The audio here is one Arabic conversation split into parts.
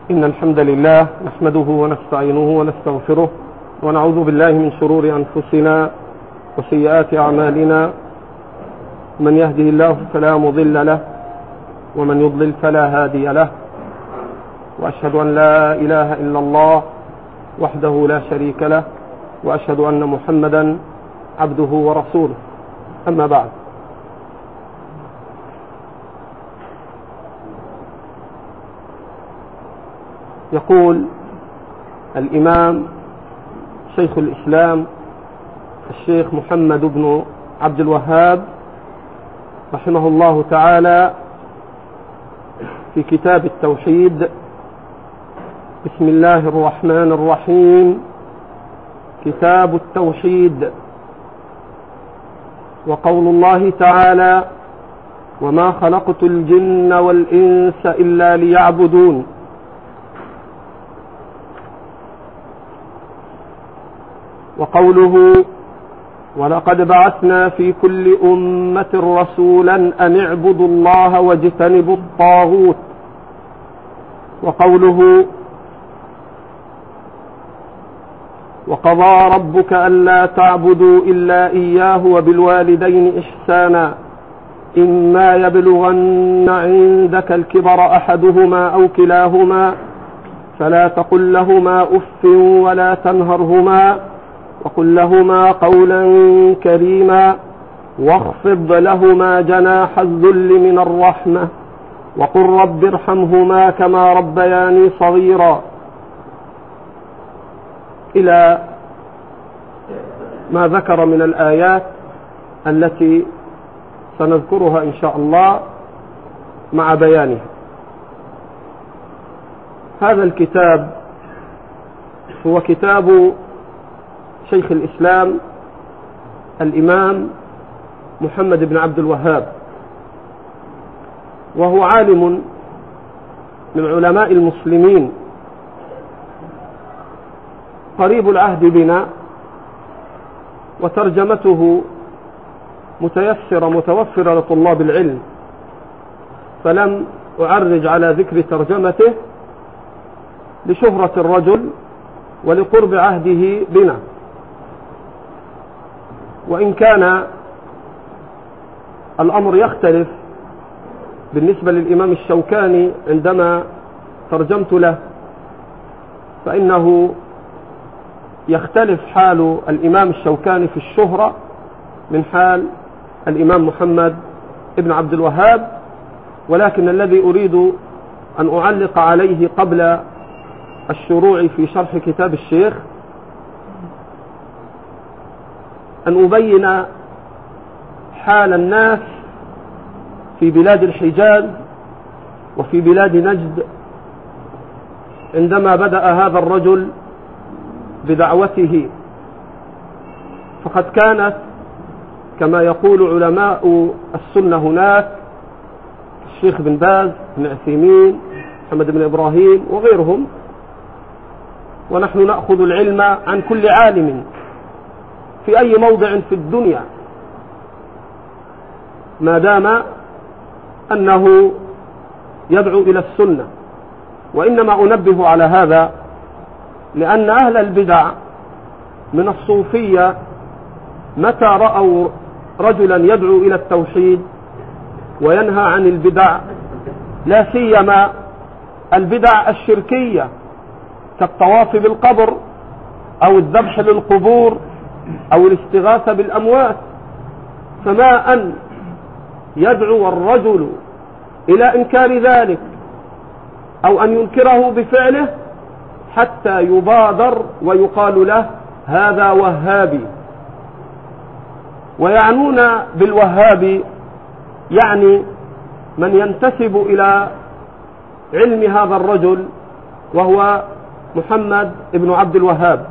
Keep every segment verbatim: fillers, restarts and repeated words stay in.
إن الحمد لله نحمده ونستعينه ونستغفره ونعوذ بالله من شرور أنفسنا وسيئات أعمالنا. من يهده الله فلا مضل له ومن يضلل فلا هادي له، وأشهد أن لا إله إلا الله وحده لا شريك له، وأشهد أن محمدا عبده ورسوله. أما بعد، يقول الإمام شيخ الإسلام الشيخ محمد بن عبد الوهاب رحمه الله تعالى في كتاب التوحيد: بسم الله الرحمن الرحيم. كتاب التوحيد. وقول الله تعالى: وما خلقت الجن والإنس إلا ليعبدون. وقوله: ولقد بعثنا في كل أمة رسولا أن اعبدوا الله واجتنبوا الطاغوت. وقوله: وقضى ربك ألا تعبدوا إلا إياه وبالوالدين إحسانا إما يبلغن عندك الكبر أحدهما أو كلاهما فلا تقل لهما أف ولا تنهرهما وقل لهما قولا كريما واخفض لهما جناح الذل من الرحمة وقل رب ارحمهما كما ربياني صغيرا، إلى ما ذكر من الآيات التي سنذكرها إن شاء الله مع بيانها. هذا الكتاب هو كتاب شيخ الإسلام الإمام محمد بن عبد الوهاب، وهو عالم من علماء المسلمين قريب العهد بنا، وترجمته متيسرة متوفرة لطلاب العلم، فلم أعرج على ذكر ترجمته لشهرة الرجل ولقرب عهده بنا، وإن كان الأمر يختلف بالنسبة للإمام الشوكاني عندما ترجمت له، فإنه يختلف حال الإمام الشوكاني في الشهرة من حال الإمام محمد ابن عبد الوهاب. ولكن الذي أريد أن أعلق عليه قبل الشروع في شرح كتاب الشيخ أن أبين حال الناس في بلاد الحجاز وفي بلاد نجد عندما بدأ هذا الرجل بدعوته. فقد كانت كما يقول علماء السنة هناك الشيخ بن باز، بن عثيمين، محمد بن إبراهيم وغيرهم، ونحن نأخذ العلم عن كل عالم في أي موضع في الدنيا ما دام أنه يدعو إلى السنة. وإنما أنبه على هذا لأن أهل البدع من الصوفية متى رأوا رجلا يدعو إلى التوحيد وينهى عن البدع، لا سيما البدع الشركية كالطواف بالقبر أو الذبح للقبور أو الاستغاثة بالأموات، فما أن يدعو الرجل إلى إنكار ذلك أو أن ينكره بفعله حتى يبادر ويقال له هذا وهابي. ويعنون بالوهابي يعني من ينتسب إلى علم هذا الرجل وهو محمد ابن عبد الوهاب.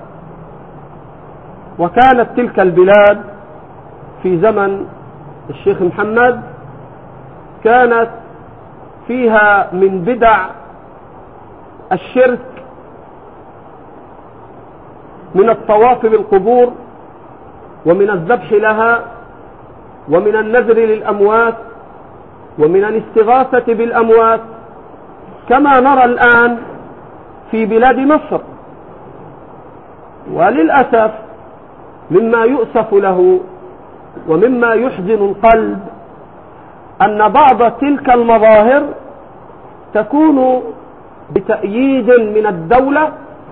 وكانت تلك البلاد في زمن الشيخ محمد كانت فيها من بدع الشرك من الطواف بالقبور ومن الذبح لها ومن النذر للأموات ومن الاستغاثة بالأموات، كما نرى الآن في بلاد مصر. وللأسف مما يؤسف له ومما يحزن القلب أن بعض تلك المظاهر تكون بتأييد من الدولة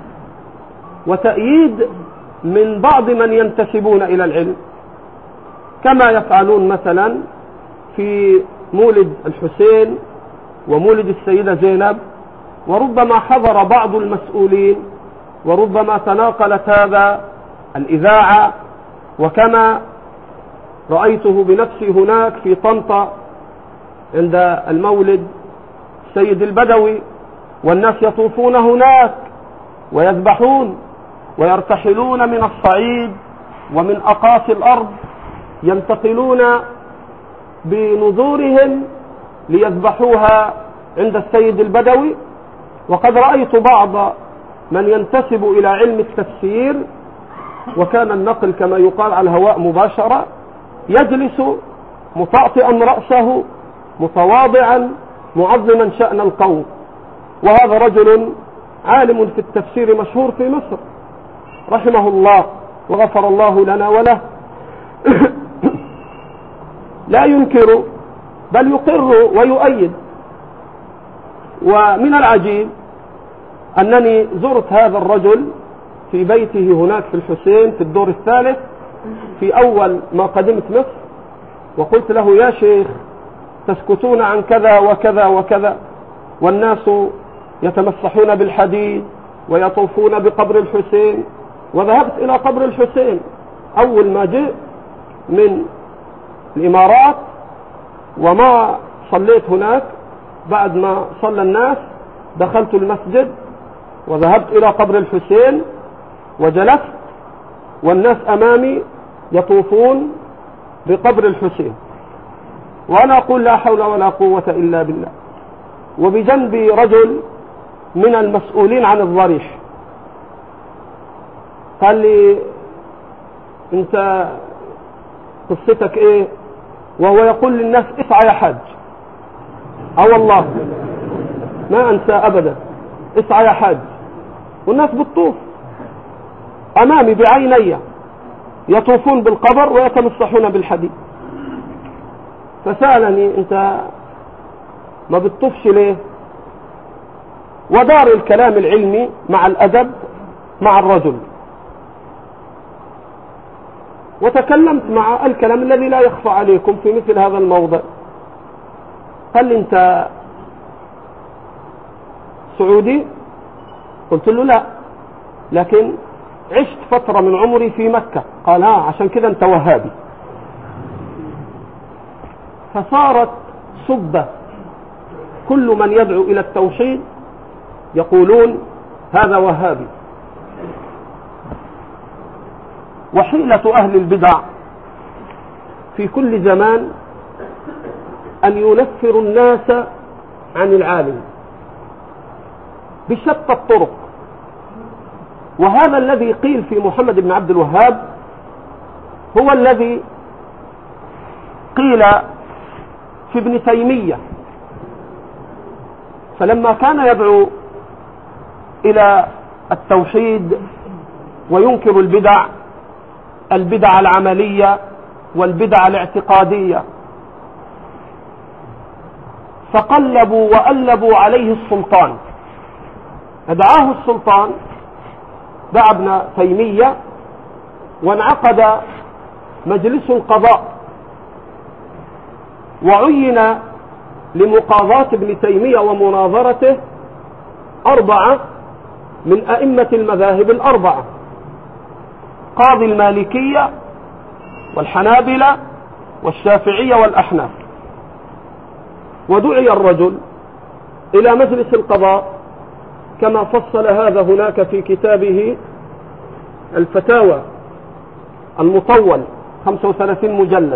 وتأييد من بعض من ينتسبون إلى العلم، كما يفعلون مثلا في مولد الحسين ومولد السيدة زينب، وربما حضر بعض المسؤولين وربما تناقلت هذا الإذاعة، وكما رأيته بنفسي هناك في طنطا عند المولد السيد البدوي، والناس يطوفون هناك ويذبحون ويرتحلون من الصعيد ومن أقاصي الأرض، ينتقلون بنذورهم ليذبحوها عند السيد البدوي. وقد رأيت بعض من ينتسب إلى علم التفسير، وكان النقل كما يقال على الهواء مباشرة، يجلس مطأطئا رأسه متواضعا معظما شأن القوم، وهذا رجل عالم في التفسير مشهور في مصر رحمه الله وغفر الله لنا وله. لا ينكر بل يقر ويؤيد. ومن العجيب أنني زرت هذا الرجل في بيته هناك في الحسين في الدور الثالث في أول ما قدمت مصر، وقلت له: يا شيخ، تسكتون عن كذا وكذا وكذا، والناس يتمسحون بالحديد ويطوفون بقبر الحسين. وذهبت إلى قبر الحسين أول ما جئت من الإمارات، وما صليت هناك. بعد ما صلى الناس دخلت المسجد وذهبت إلى قبر الحسين وجلست، والناس أمامي يطوفون بقبر الحسين، وأنا أقول: لا حول ولا قوة إلا بالله. وبجنبي رجل من المسؤولين عن الضريح قال لي: أنت قصتك إيه؟ وهو يقول للناس: اسعى يا حاج. اه والله ما أنسى أبدا، اسعى يا حاج. والناس بتطوف أمامي بعيني، يطوفون بالقبر ويتمسحون بالحديد. فسألني: أنت ما بتطوفش ليه؟ ودار الكلام العلمي مع الأدب مع الرجل، وتكلمت مع الكلام الذي لا يخفى عليكم في مثل هذا الموضع. قال لي: أنت سعودي؟ قلت له: لا، لكن عشت فترة من عمري في مكة. قال: ها، عشان كده أنت وهابي. فصارت سبة كل من يدعو إلى التوحيد يقولون هذا وهابي. وحيلة أهل البدع في كل زمان أن ينفروا الناس عن العالم بشتى الطرق. وهذا الذي قيل في محمد بن عبد الوهاب هو الذي قيل في ابن تيمية. فلما كان يدعو إلى التوحيد وينكر البدع البدع العملية والبدع الاعتقادية، فقلبوا وألبوا عليه السلطان. أدعاه السلطان، دعا ابن تيمية، وانعقد مجلس القضاء، وعين لمقاضاة ابن تيمية ومناظرته أربعة من أئمة المذاهب الأربعة: قاضي المالكية والحنابلة والشافعية والأحناف. ودعي الرجل إلى مجلس القضاء كما فصل هذا هناك في كتابه الفتاوى المطول خمسة وثلاثين مجلد.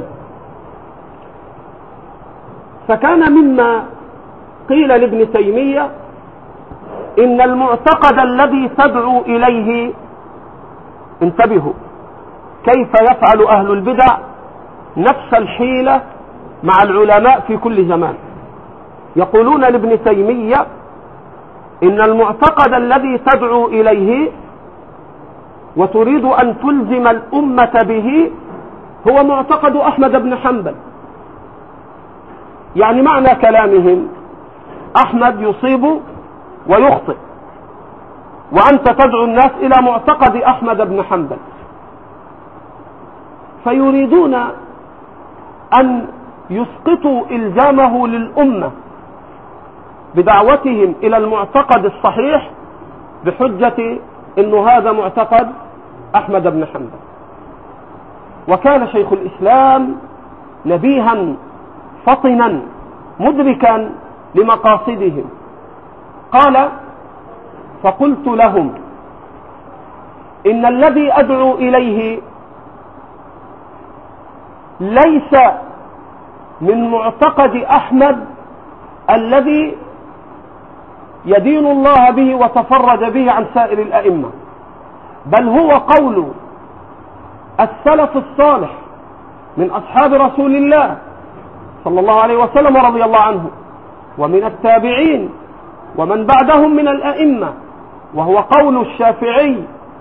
فكان مما قيل لابن تيمية: إن المعتقد الذي تدعو إليه، انتبهوا كيف يفعل أهل البدع نفس الحيلة مع العلماء في كل زمان. يقولون لابن تيمية: إن المعتقد الذي تدعو إليه وتريد أن تلزم الأمة به هو معتقد أحمد بن حنبل. يعني معنى كلامهم أحمد يصيب ويخطئ، وأنت تدعو الناس إلى معتقد أحمد بن حنبل، فيريدون أن يسقطوا إلزامه للأمة بدعوتهم إلى المعتقد الصحيح بحجة إنه هذا معتقد أحمد بن حنبل. وكان شيخ الإسلام نبيها فطنا مدركا لمقاصدهم. قال: فقلت لهم إن الذي أدعو إليه ليس من معتقد أحمد الذي يدين الله به وتفرد به عن سائر الأئمة، بل هو قول السلف الصالح من أصحاب رسول الله صلى الله عليه وسلم رضي الله عنه، ومن التابعين ومن بعدهم من الأئمة، وهو قول الشافعي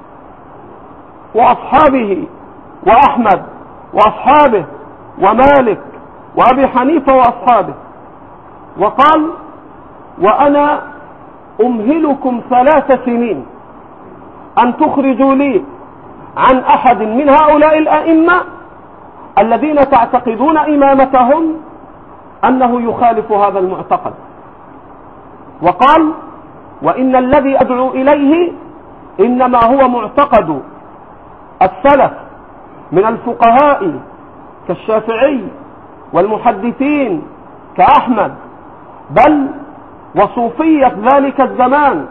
وأصحابه وأحمد وأصحابه ومالك وأبي حنيفة وأصحابه. وقال: وأنا أمهلكم ثلاث سنين أن تخرجوا لي عن أحد من هؤلاء الأئمة الذين تعتقدون إمامتهم أنه يخالف هذا المعتقد. وقال: وإن الذي أدعو إليه إنما هو معتقد السلف من الفقهاء كالشافعي والمحدثين كأحمد، بل وصوفية ذلك الزمان،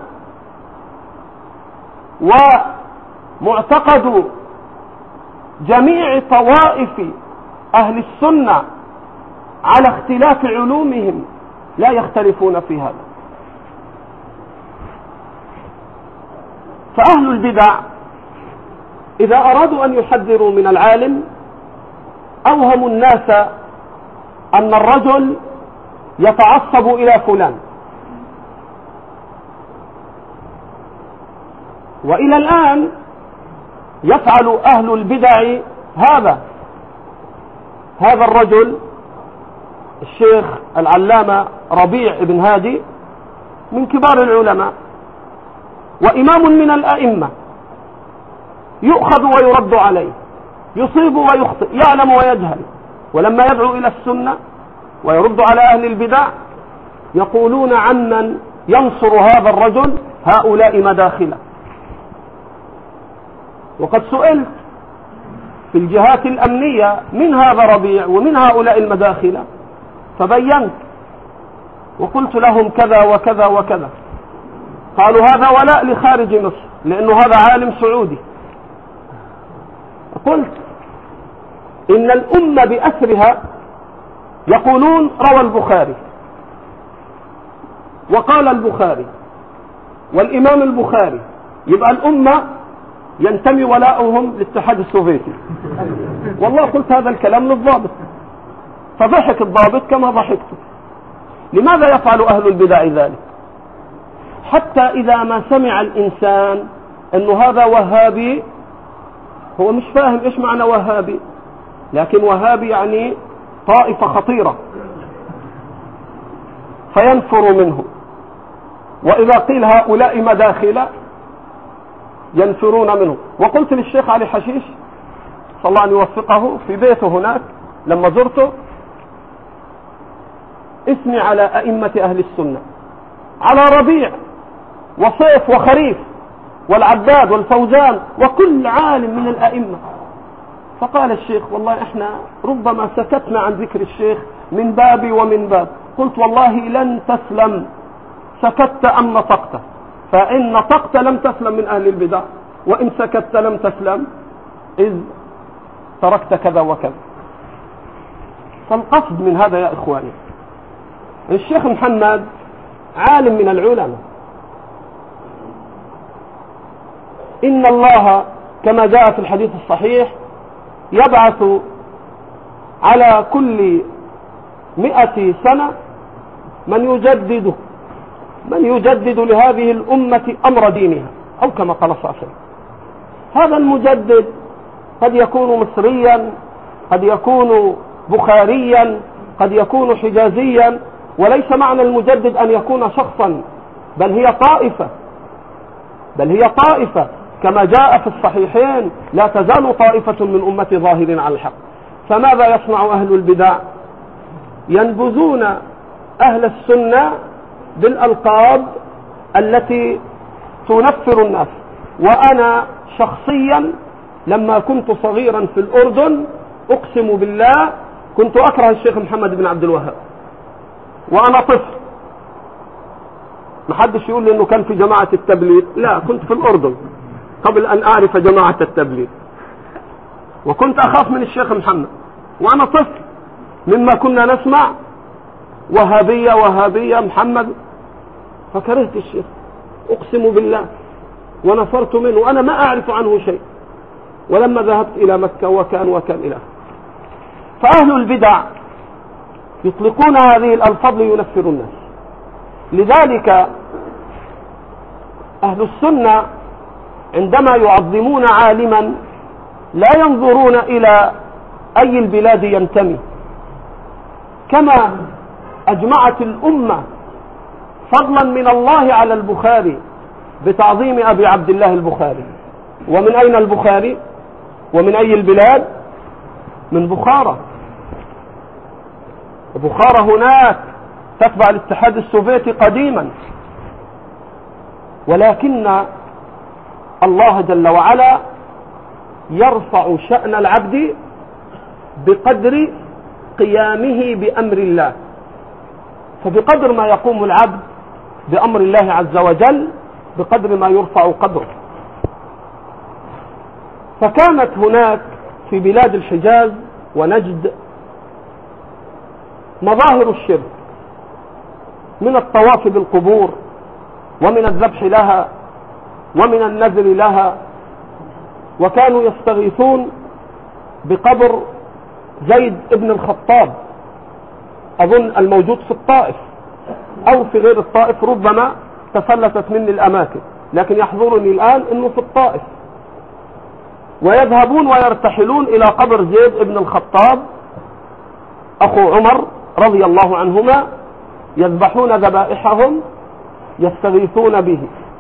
ومعتقد جميع طوائف أهل السنة على اختلاف علومهم لا يختلفون في هذا. فأهل البدع إذا أرادوا أن يحذروا من العالم أوهموا الناس أن الرجل يتعصب إلى فلان، وإلى الآن يفعل أهل البدع هذا. هذا الرجل الشيخ العلامة ربيع بن هادي من كبار العلماء وإمام من الأئمة، يؤخذ ويرد عليه، يصيب ويخطئ، يعلم ويجهل، ولما يدعو إلى السنة ويرد على أهل البدع يقولون عمن ينصر هذا الرجل هؤلاء مداخلة. وقد سئلت في الجهات الأمنية من هذا ربيع ومن هؤلاء المداخلة، فبينت وقلت لهم كذا وكذا وكذا، قالوا هذا ولاء لخارج مصر لأنه هذا عالم سعودي. قلت إن الأمة بأسرها يقولون روى البخاري وقال البخاري والإمام البخاري، يبقى الأمة ينتمي ولاؤهم للاتحاد السوفيتي. والله قلت هذا الكلام للضابط، فضحك الضابط كما ضحكت. لماذا يفعل أهل البدع ذلك؟ حتى إذا ما سمع الإنسان أنه هذا وهابي، هو مش فاهم إيش معنى وهابي، لكن وهابي يعني طائفة خطيرة، فينفر منه. وإذا قيل هؤلاء مداخلة ينفرون منه. وقلت للشيخ علي حشيش صلى الله أن يوفقه في بيته هناك لما زرته: اسمي على أئمة أهل السنة، على ربيع وصيف وخريف والعباد والفوزان وكل عالم من الأئمة. فقال الشيخ: والله احنا ربما سكتنا عن ذكر الشيخ من بابي ومن باب. قلت: والله لن تسلم، سكت أم نطقت، فإن نطقت لم تسلم من أهل البدع، وإن سكت لم تسلم إذ تركت كذا وكذا. فالقصد من هذا يا إخواني، الشيخ محمد عالم من العلماء، إن الله كما جاء في الحديث الصحيح يبعث على كل مئة سنة من يجدد من يجدد لهذه الأمة أمر دينها، أو كما قال صلى الله عليه وسلم. هذا المجدد قد يكون مصريا، قد يكون بخاريا، قد يكون حجازيا، وليس معنى المجدد أن يكون شخصا، بل هي طائفة، بل هي طائفة كما جاء في الصحيحين: لا تزال طائفة من أمتي ظاهرين على الحق. فماذا يصنع أهل البدع؟ ينبذون أهل السنة بالألقاب التي تنفر الناس. وأنا شخصيا لما كنت صغيرا في الأردن أقسم بالله كنت أكره الشيخ محمد بن عبد الوهاب وأنا طفل. محدش يقول لي أنه كان في جماعة التبليغ، لا، كنت في الأردن قبل أن أعرف جماعة التبليغ، وكنت أخاف من الشيخ محمد وأنا طفل، مما كنا نسمع وهابية وهابية محمد، فكرهت الشيخ أقسم بالله ونفرت منه وأنا ما أعرف عنه شيء. ولما ذهبت إلى مكة وكان وكان إلى فأهل البدع يطلقون هذه الألفاظ لينفروا الناس. لذلك أهل السنة عندما يعظمون عالما لا ينظرون إلى أي البلاد ينتمي، كما أجمعت الأمة فضلا من الله على البخاري بتعظيم أبي عبد الله البخاري. ومن أين البخاري؟ ومن أي البلاد؟ من بخارى. بخارى هناك تتبع الاتحاد السوفيتي قديما، ولكن الله جل وعلا يرفع شأن العبد بقدر قيامه بأمر الله. فبقدر ما يقوم العبد بأمر الله عز وجل بقدر ما يرفع قدره. فكانت هناك في بلاد الحجاز ونجد مظاهر الشرك، من الطواف بالقبور ومن الذبح لها ومن النذر لها. وكانوا يستغيثون بقبر زيد ابن الخطاب، أظن الموجود في الطائف أو في غير الطائف، ربما تفلتت مني الأماكن، لكن يحضرني الآن أنه في الطائف. ويذهبون ويرتحلون إلى قبر زيد ابن الخطاب أخو عمر رضي الله عنهما، يذبحون ذبائحهم يستغيثون به.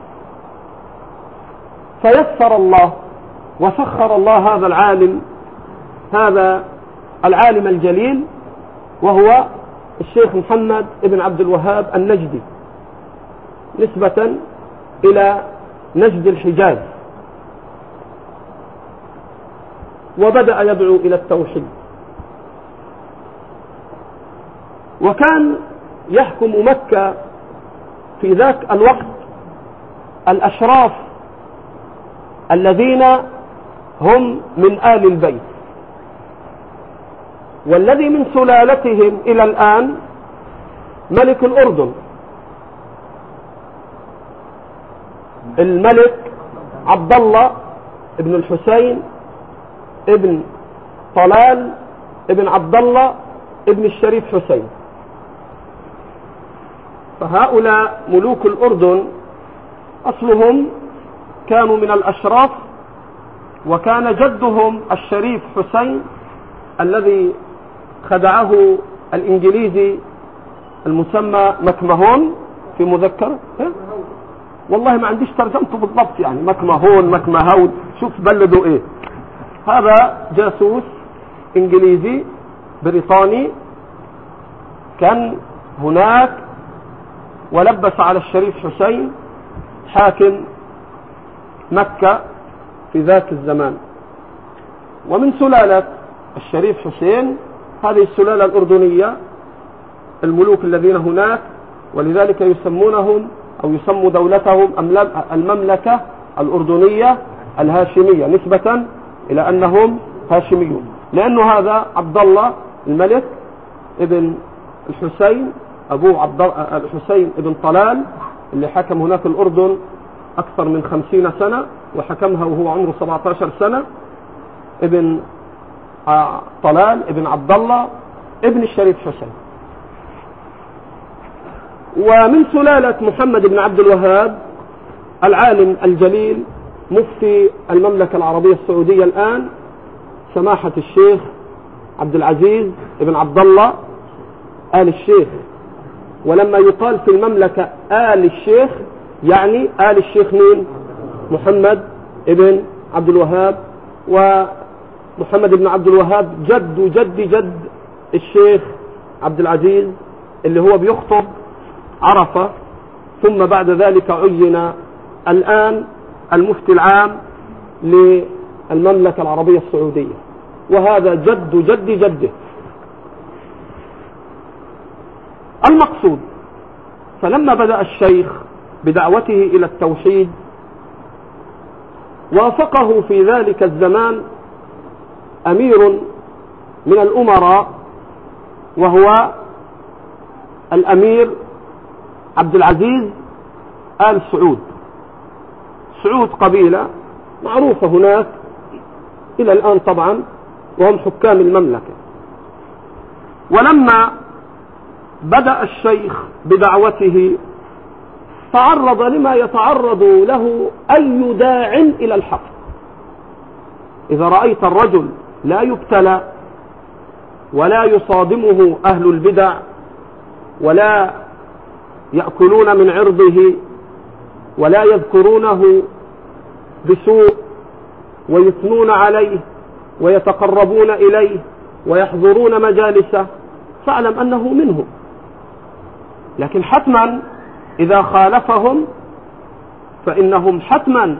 فيسر الله وسخر الله هذا العالم، هذا العالم الجليل، وهو الشيخ محمد بن عبد الوهاب النجدي، نسبة إلى نجد الحجاز. وبدأ يدعو إلى التوحيد. وكان يحكم مكة في ذاك الوقت الأشراف الذين هم من آل البيت، والذي من سلالتهم إلى الآن ملك الأردن الملك عبد الله ابن الحسين ابن طلال ابن عبد الله ابن الشريف حسين. فهؤلاء ملوك الأردن أصلهم كانوا من الأشراف، وكان جدهم الشريف حسين الذي خدعه الإنجليزي المسمى مكمهون في مذكرة، والله ما عنديش ترجمته بالضبط، يعني مكمهون مكمهون، شوف بلدوا ايه. هذا جاسوس انجليزي بريطاني كان هناك، ولبس على الشريف حسين حاكم مكة في ذاك الزمان. ومن سلالة الشريف حسين هذه السلالة الأردنية الملوك الذين هناك، ولذلك يسمونهم أو يسموا دولتهم المملكة الأردنية الهاشمية، نسبة إلى أنهم هاشميون، لأنه هذا عبد الله الملك ابن الحسين أبوه عبد الحسين ابن طلال اللي حكم هناك الأردن أكثر من خمسين سنة، وحكمها وهو عمره سبعة عشر سنة، ابن طلال ابن عبد الله ابن الشريف حسين. ومن سلالة محمد بن عبد الوهاب العالم الجليل مفتي المملكة العربية السعودية الآن سماحة الشيخ عبد العزيز بن عبد الله آل الشيخ. ولما يقال في المملكة آل الشيخ يعني آل الشيخ مين؟ محمد بن عبد الوهاب، ومحمد بن عبد الوهاب جد جد جد الشيخ عبد العزيز اللي هو بيخطب عرفة، ثم بعد ذلك عين الآن المفتي العام للمملكة العربية السعودية، وهذا جد جد جده. المقصود فلما بدأ الشيخ بدعوته إلى التوحيد وافقه في ذلك الزمان أمير من الأمراء وهو الأمير عبد العزيز آل سعود. سعود قبيلة معروفة هناك إلى الآن طبعا، وهم حكام المملكة. ولما بدأ الشيخ بدعوته تعرض لما يتعرض له أي داع إلى الحق. إذا رأيت الرجل لا يبتلى ولا يصادمه أهل البدع ولا يأكلون من عرضه ولا يذكرونه بسوء ويثنون عليه ويتقربون إليه ويحضرون مجالسه، فاعلم أنه منهم. لكن حتما إذا خالفهم فإنهم حتما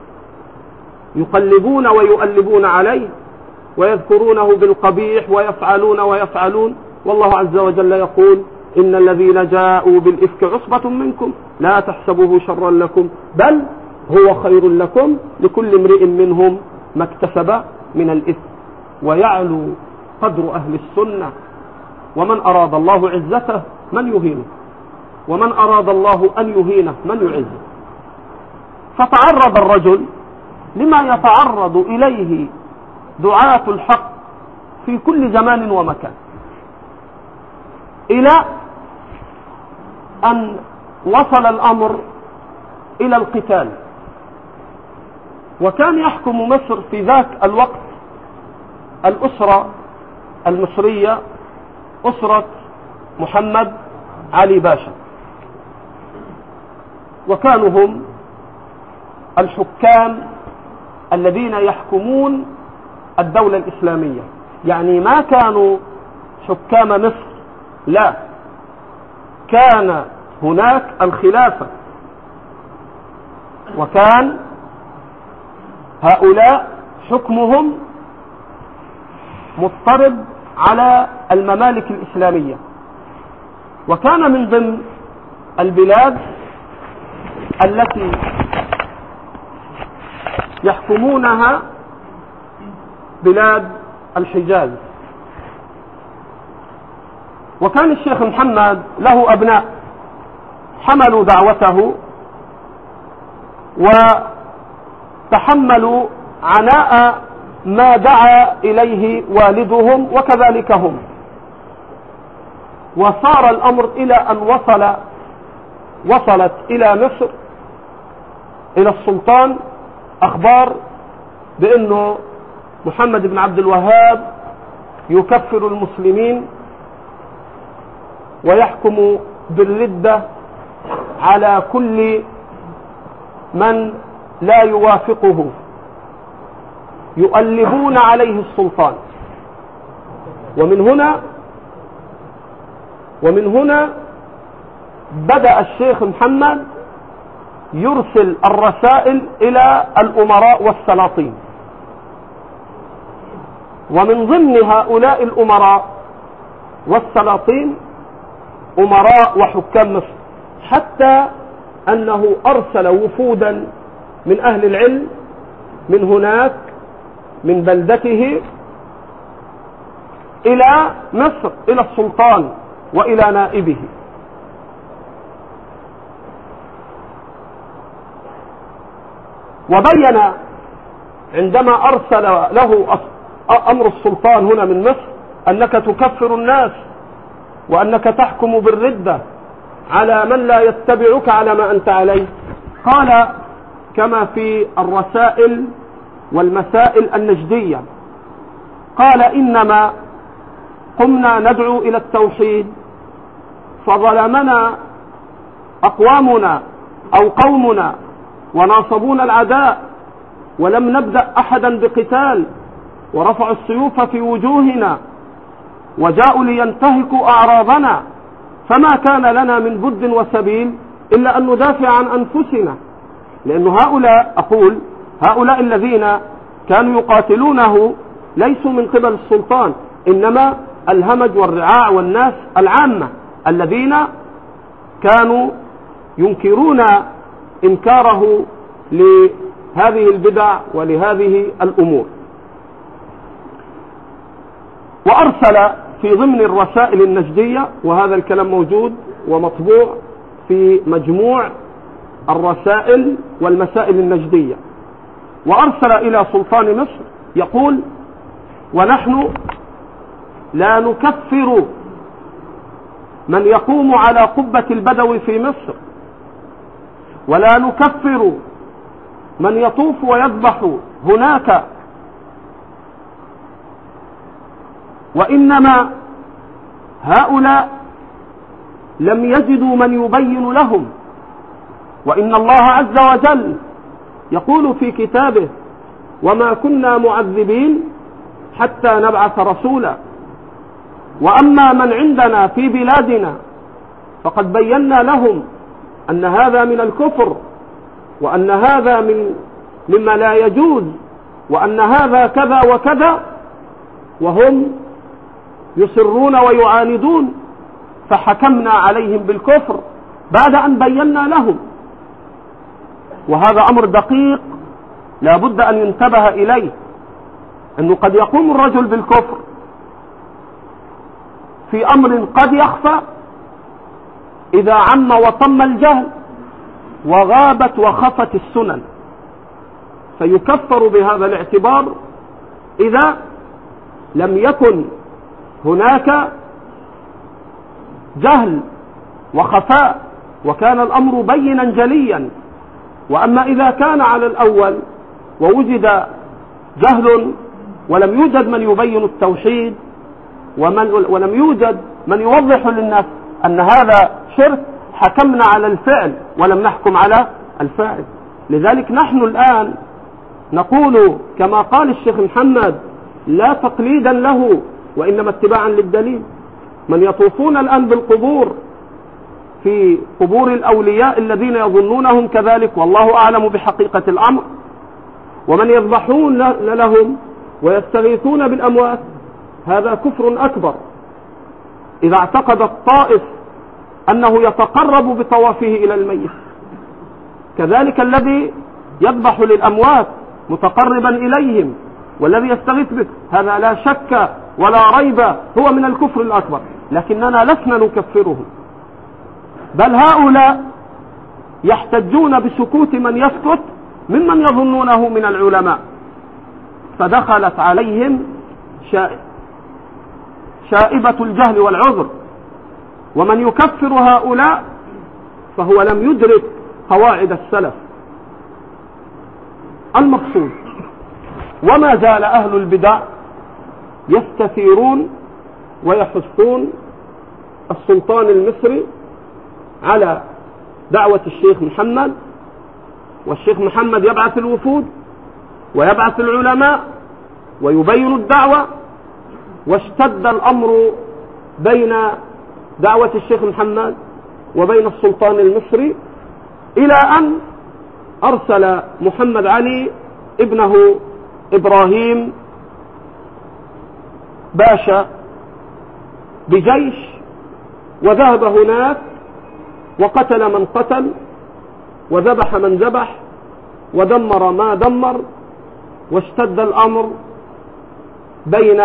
يقلبون ويؤلبون عليه ويذكرونه بالقبيح ويفعلون ويفعلون. والله عز وجل يقول: إن الذين جاءوا بالإفك عصبة منكم لا تحسبوه شرا لكم بل هو خير لكم لكل امرئ منهم ما اكتسب من الإثم. ويعلو قدر أهل السنة، ومن أراد الله عزته من يهينه، ومن أراد الله أن يهينه من يعزه. فتعرض الرجل لما يتعرض إليه دعاة الحق في كل زمان ومكان، إلى أن وصل الأمر إلى القتال. وكان يحكم مصر في ذاك الوقت الأسرة المصرية، أسرة محمد علي باشا، وكانوا هم الحكام الذين يحكمون الدولة الإسلامية. يعني ما كانوا حكام مصر، لا، كان هناك الخلافة، وكان هؤلاء حكمهم مضطرب على الممالك الإسلامية. وكان من ضمن البلاد التي يحكمونها بلاد الحجاز. وكان الشيخ محمد له أبناء حملوا دعوته وتحملوا عناء ما دعا إليه والدهم وكذلك هم. وصار الأمر إلى أن وصل وصلت إلى مصر إلى السلطان أخبار بأنه محمد بن عبد الوهاب يكفر المسلمين ويحكم بالردة على كل من لا يوافقه، يؤلبون عليه السلطان. ومن هنا ومن هنا بدأ الشيخ محمد يرسل الرسائل إلى الأمراء والسلاطين. ومن ضمن هؤلاء الأمراء والسلاطين أمراء وحكام مصر، حتى أنه أرسل وفودا من أهل العلم من هناك من بلدته إلى مصر، إلى السلطان وإلى نائبه. وبين عندما أرسل له أمر السلطان هنا من مصر أنك تكفر الناس وأنك تحكم بالردة على من لا يتبعك على ما أنت عليه؟ قال كما في الرسائل والمسائل النجدية، قال إنما قمنا ندعو إلى التوحيد فظلمنا أقوامنا أو قومنا وناصبونا العداء ولم نبدأ أحدا بقتال ورفعوا السيوف في وجوهنا وجاءوا لينتهكوا أعراضنا، فما كان لنا من بد وسبيل إلا أن ندافع عن أنفسنا. لأن هؤلاء أقول هؤلاء الذين كانوا يقاتلونه ليسوا من قبل السلطان، إنما الهمج والرعاع والناس العامة الذين كانوا ينكرون إنكاره لهذه البدع ولهذه الأمور. وأرسل في ضمن الرسائل النجدية، وهذا الكلام موجود ومطبوع في مجموع الرسائل والمسائل النجدية، وأرسل إلى سلطان مصر يقول: ونحن لا نكفر من يقوم على قبة البدوي في مصر، ولا نكفر من يطوف ويذبح هناك، وإنما هؤلاء لم يجدوا من يبين لهم، وإن الله عز وجل يقول في كتابه: وما كنا معذبين حتى نبعث رسولا. وأما من عندنا في بلادنا فقد بينا لهم أن هذا من الكفر، وأن هذا من مما لا يجوز، وأن هذا كذا وكذا، وهم يصرون ويعاندون، فحكمنا عليهم بالكفر بعد أن بينا لهم. وهذا أمر دقيق لا بد أن ينتبه إليه، أنه قد يقوم الرجل بالكفر في أمر قد يخفى إذا عم وطم الجهل وغابت وخفت السنن، فيكفر بهذا الاعتبار إذا لم يكن هناك جهل وخفاء وكان الأمر بينا جليا. وأما إذا كان على الأول ووجد جهل ولم يوجد من يبين التوحيد ومن ولم يوجد من يوضح للناس أن هذا شرك، حكمنا على الفعل ولم نحكم على الفاعل. لذلك نحن الآن نقول كما قال الشيخ محمد: لا تقليدا له وإنما اتباعا للدليل. من يطوفون الآن بالقبور في قبور الأولياء الذين يظنونهم كذلك والله أعلم بحقيقة الأمر، ومن يذبحون لهم ويستغيثون بالأموات، هذا كفر أكبر إذا اعتقد الطائف أنه يتقرب بطوافه إلى الميت. كذلك الذي يذبح للأموات متقربا إليهم والذي يستغيث به، هذا لا شك ولا ريب هو من الكفر الأكبر، لكننا لسنا نكفره، بل هؤلاء يحتجون بسكوت من يسكت ممن يظنونه من العلماء، فدخلت عليهم شائبة الجهل والعذر. ومن يكفر هؤلاء فهو لم يدرك قواعد السلف. المقصود: وما زال أهل البدع يستثيرون ويحثون السلطان المصري على دعوة الشيخ محمد، والشيخ محمد يبعث الوفود ويبعث العلماء ويبين الدعوة. واشتد الأمر بين دعوة الشيخ محمد وبين السلطان المصري، إلى أن أرسل محمد علي ابنه إبراهيم باشا بجيش وذهب هناك وقتل من قتل وذبح من ذبح ودمر ما دمر. واشتد الأمر بين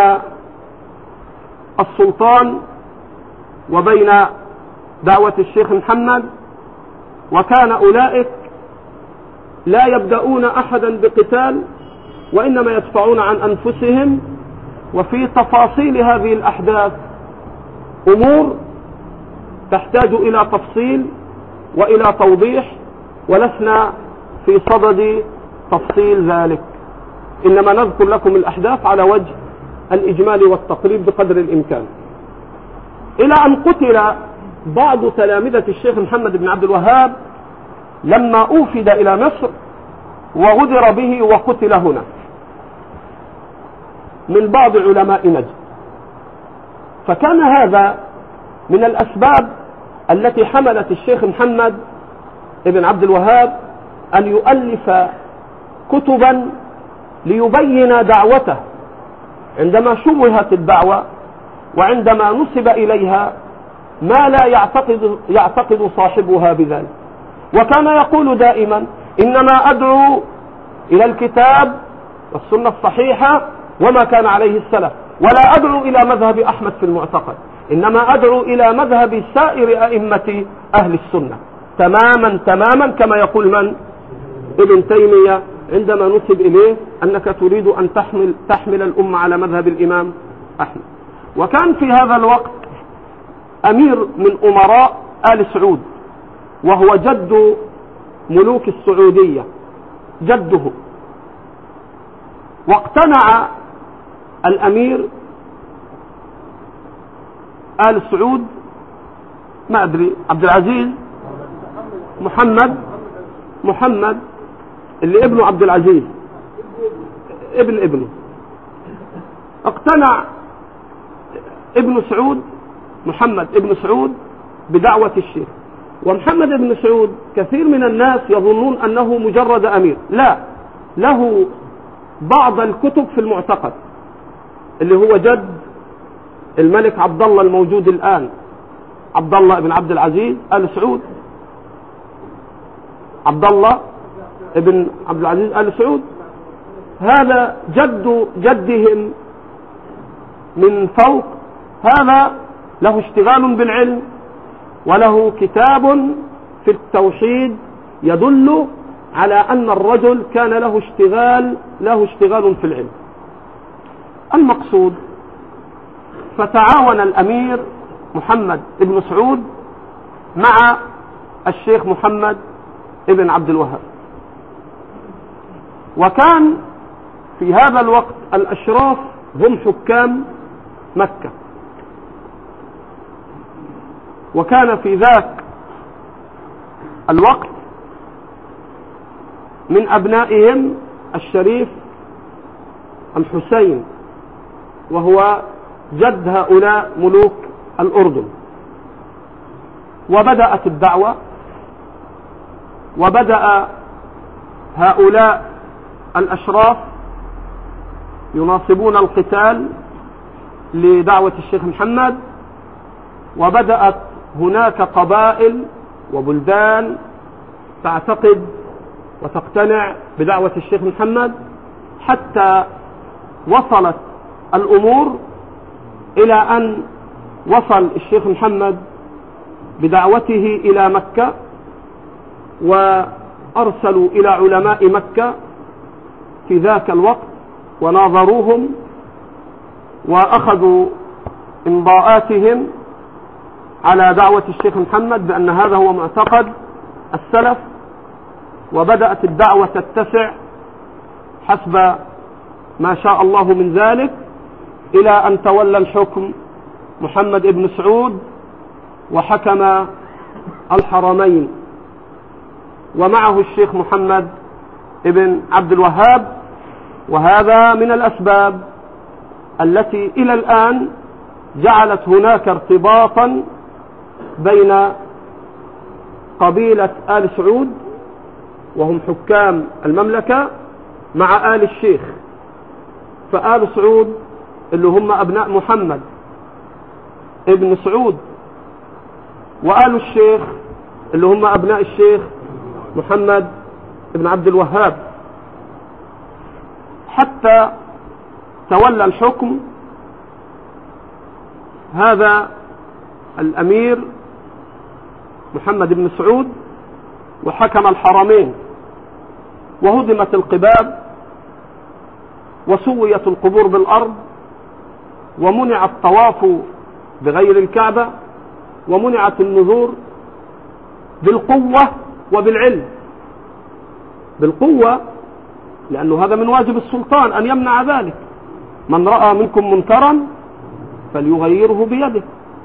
السلطان وبين دعوة الشيخ محمد، وكان أولئك لا يبدأون أحدا بقتال وإنما يدفعون عن أنفسهم. وفي تفاصيل هذه الأحداث أمور تحتاج إلى تفصيل وإلى توضيح، ولسنا في صدد تفصيل ذلك، إنما نذكر لكم الأحداث على وجه الإجمال والتقريب بقدر الإمكان. إلى أن قتل بعض تلامذة الشيخ محمد بن عبد الوهاب لما أوفد إلى مصر وغدر به وقتل هنا من بعض علماء نجد. فكان هذا من الأسباب التي حملت الشيخ محمد بن عبد الوهاب أن يؤلف كتبا ليبين دعوته عندما شوهت الدعوة وعندما نسب إليها ما لا يعتقد, يعتقد صاحبها بذلك. وكان يقول دائما: إنما أدعو إلى الكتاب والسنة الصحيحة وما كان عليه السلف، ولا أدعو إلى مذهب أحمد في المعتقد، إنما أدعو إلى مذهب سائر أئمة أهل السنة تماما تماما، كما يقول من؟ ابن تيمية عندما نسب إليه أنك تريد أن تحمل, تحمل الأمة على مذهب الإمام أحمد. وكان في هذا الوقت أمير من أمراء آل سعود، وهو جد ملوك السعودية، جده. واقتنع الأمير آل سعود، ما أدري، عبد العزيز محمد محمد اللي ابنه عبد العزيز ابن ابنه، اقتنع ابن سعود محمد ابن سعود بدعوة الشيخ. ومحمد ابن سعود كثير من الناس يظنون أنه مجرد أمير، لا، له بعض الكتب في المعتقد، اللي هو جد الملك عبد الله الموجود الآن، عبد الله بن عبد العزيز آل سعود، عبد الله ابن عبد العزيز آل سعود، هذا جد جدهم من فوق. هذا له اشتغال بالعلم، وله كتاب في التوحيد يدل على أن الرجل كان له اشتغال له اشتغال في العلم. المقصود، فتعاون الأمير محمد ابن سعود مع الشيخ محمد ابن عبد الوهاب. وكان في هذا الوقت الأشراف هم حكام مكة، وكان في ذاك الوقت من أبنائهم الشريف الحسين، وهو جد هؤلاء ملوك الأردن. وبدأت الدعوة، وبدأ هؤلاء الأشراف يناصبون القتال لدعوة الشيخ محمد، وبدأت هناك قبائل وبلدان تعتقد وتقتنع بدعوة الشيخ محمد، حتى وصلت الأمور إلى أن وصل الشيخ محمد بدعوته إلى مكة، وأرسلوا إلى علماء مكة في ذاك الوقت وناظروهم وأخذوا إمضاءاتهم على دعوة الشيخ محمد بأن هذا هو معتقد السلف. وبدأت الدعوة تتسع حسب ما شاء الله من ذلك، إلى أن تولى الحكم محمد ابن سعود وحكم الحرمين، ومعه الشيخ محمد ابن عبد الوهاب. وهذا من الأسباب التي إلى الآن جعلت هناك ارتباطا بين قبيلة آل سعود وهم حكام المملكة مع آل الشيخ. فآل سعود اللي هم أبناء محمد ابن سعود، وآل الشيخ اللي هم أبناء الشيخ محمد ابن عبد الوهاب، حتى تولى الحكم هذا الأمير محمد بن سعود وحكم الحرمين، وهدمت القباب وسويت القبور بالأرض، ومنع الطواف بغير الكعبة، ومنعت النذور بالقوة وبالعلم. بالقوة لأنه هذا من واجب السلطان أن يمنع ذلك، من رأى منكم منكرا فليغيره بيده،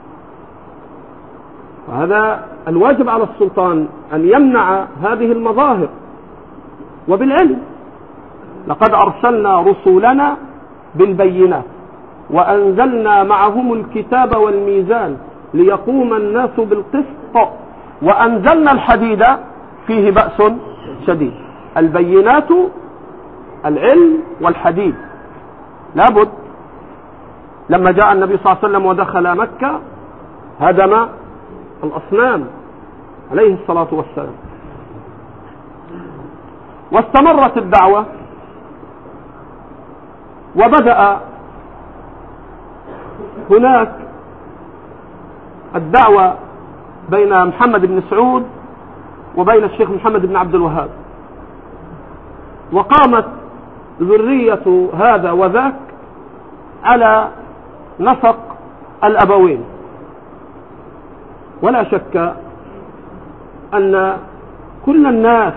وهذا الواجب على السلطان أن يمنع هذه المظاهر. وبالعلم، لقد أرسلنا رسولنا بالبينات وأنزلنا معهم الكتاب والميزان ليقوم الناس بالقسط وأنزلنا الحديد فيه بأس شديد. البينات العلم والحديد لابد. لما جاء النبي صلى الله عليه وسلم ودخل مكة هدم الأصنام عليه الصلاة والسلام، واستمرت الدعوة، وبدأ هناك الدعوة بين محمد بن سعود وبين الشيخ محمد بن عبد الوهاب، وقامت ذرية هذا وذاك على نفق الأبوين. ولا شك أن كل الناس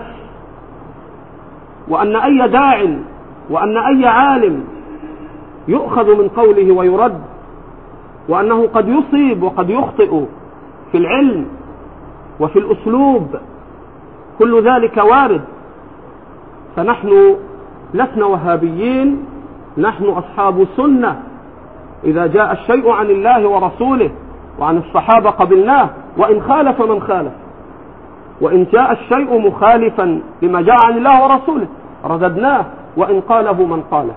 وأن أي داع وأن أي عالم يؤخذ من قوله ويرد، وأنه قد يصيب وقد يخطئ في العلم وفي الأسلوب، كل ذلك وارد. فنحن لسنا وهابيين، نحن أصحاب سنة. إذا جاء الشيء عن الله ورسوله وعن الصحابة قبلناه، وإن خالف من خالف، وإن جاء الشيء مخالفا لما جاء عن الله ورسوله رددناه وإن قاله من قاله.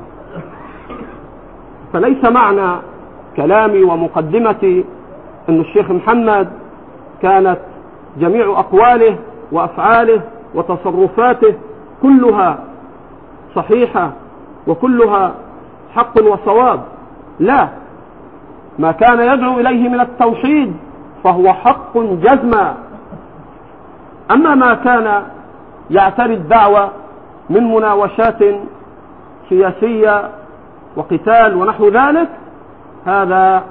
فليس معنى كلامي ومقدمتي أن الشيخ محمد كانت جميع أقواله وأفعاله وتصرفاته كلها صحيحة وكلها حق وصواب. لا، ما كان يدعو إليه من التوحيد فهو حق جزما. أما ما كان يعتري الدعوة من مناوشات سياسية وقتال ونحو ذلك، هذا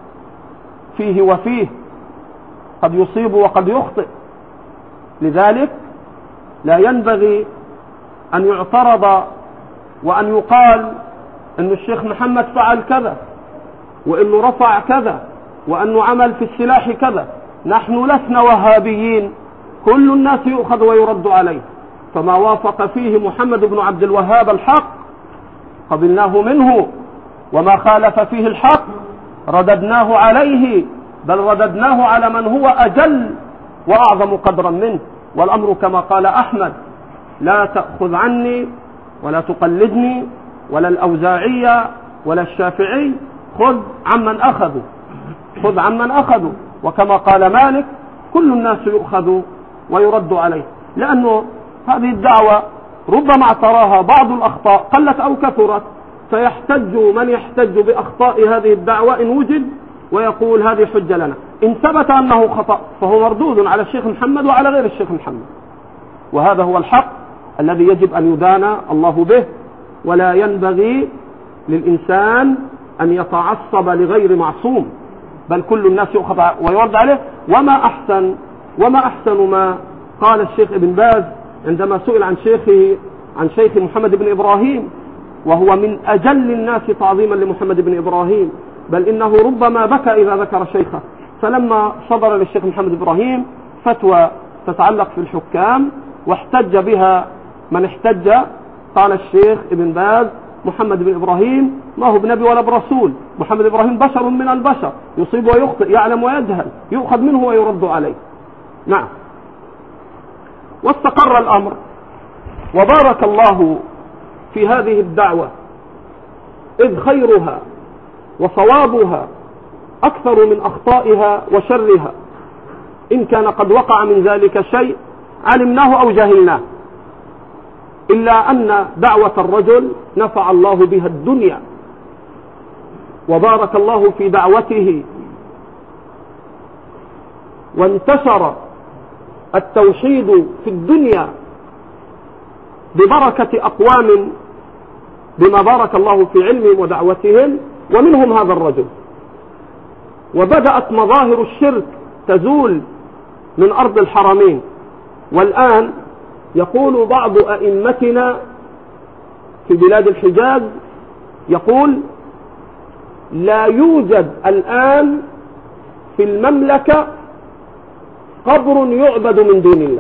فيه وفيه، قد يصيب وقد يخطئ. لذلك لا ينبغي أن يعترض وأن يقال أن الشيخ محمد فعل كذا، وأنه رفع كذا، وأنه عمل في السلاح كذا. نحن لسنا وهابيين، كل الناس يؤخذ ويرد عليه، فما وافق فيه محمد بن عبد الوهاب الحق قبلناه منه، وما خالف فيه الحق رددناه عليه، بل رددناه على من هو أجل وأعظم قدرا منه. والأمر كما قال أحمد: لا تأخذ عني ولا تقلدني ولا الأوزاعية ولا الشافعي، خذ عمن أخذوا، خذ عمن أخذوا. وكما قال مالك: كل الناس يؤخذ ويرد عليه. لأنه هذه الدعوة ربما اعتراها بعض الأخطاء قلت أو كثرت، فيحتج من يحتج بأخطاء هذه الدعوة إن وجد ويقول هذه حجة لنا. إن ثبت أنه خطأ فهو مردود على الشيخ محمد وعلى غير الشيخ محمد، وهذا هو الحق الذي يجب أن يدان الله به. ولا ينبغي للإنسان أن يتعصب لغير معصوم، بل كل الناس يؤخذ ويرد عليه. وما أحسن وما أحسن ما قال الشيخ ابن باز عندما سئل عن شيخه عن شيخ محمد بن إبراهيم، وهو من أجل الناس تعظيما لمحمد بن إبراهيم، بل إنه ربما بكى إذا ذكر شيخه. فلما صدر للشيخ محمد بن إبراهيم فتوى تتعلق في الحكام واحتج بها من احتج، قال الشيخ ابن باز: محمد بن إبراهيم ما هو بنبي ولا برسول، محمد بن إبراهيم بشر من البشر، يصيب ويخطئ، يعلم ويجهل، يؤخذ منه ويرد عليه. نعم. واستقر الأمر، وبارك الله في هذه الدعوة، إذ خيرها وصوابها أكثر من أخطائها وشرها. إن كان قد وقع من ذلك شيء علمناه أو جهلناه، إلا أن دعوة الرجل نفع الله بها الدنيا، وبارك الله في دعوته، وانتشر التوحيد في الدنيا ببركة أقوام بما بارك الله في علمهم ودعوتهم، ومنهم هذا الرجل. وبدأت مظاهر الشرك تزول من أرض الحرمين. والآن يقول بعض أئمتنا في بلاد الحجاز، يقول لا يوجد الآن في المملكة قبر يعبد من دون الله.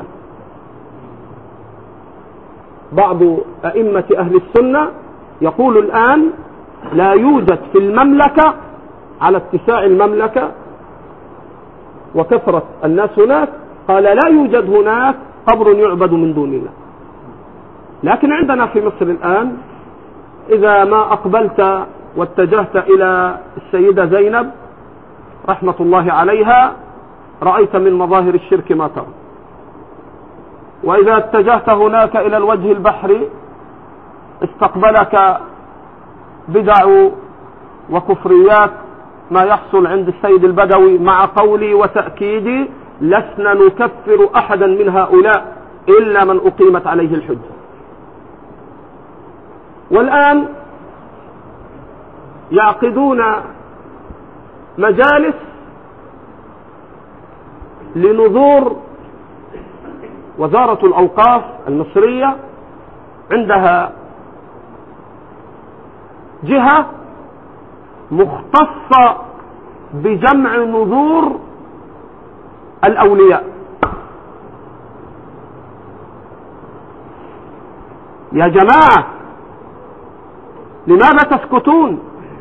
بعض أئمة أهل السنة يقول الآن لا يوجد في المملكة، على اتساع المملكة وكثرة الناس هناك، قال لا يوجد هناك قبر يعبد من دون الله. لكن عندنا في مصر الآن إذا ما أقبلت واتجهت إلى السيدة زينب رحمة الله عليها رأيت من مظاهر الشرك ما ترى، وإذا اتجهت هناك إلى الوجه البحري استقبلك بدع وكفريات ما يحصل عند السيد البدوي، مع قولي وتأكيدي لسنا نكفر أحدا من هؤلاء إلا من أقيمت عليه الحجة. والآن يعقدون مجالس لنذور وزارة الأوقاف المصرية، عندها جهة مختصة بجمع نذور الأولياء. يا جماعة لماذا تسكتون؟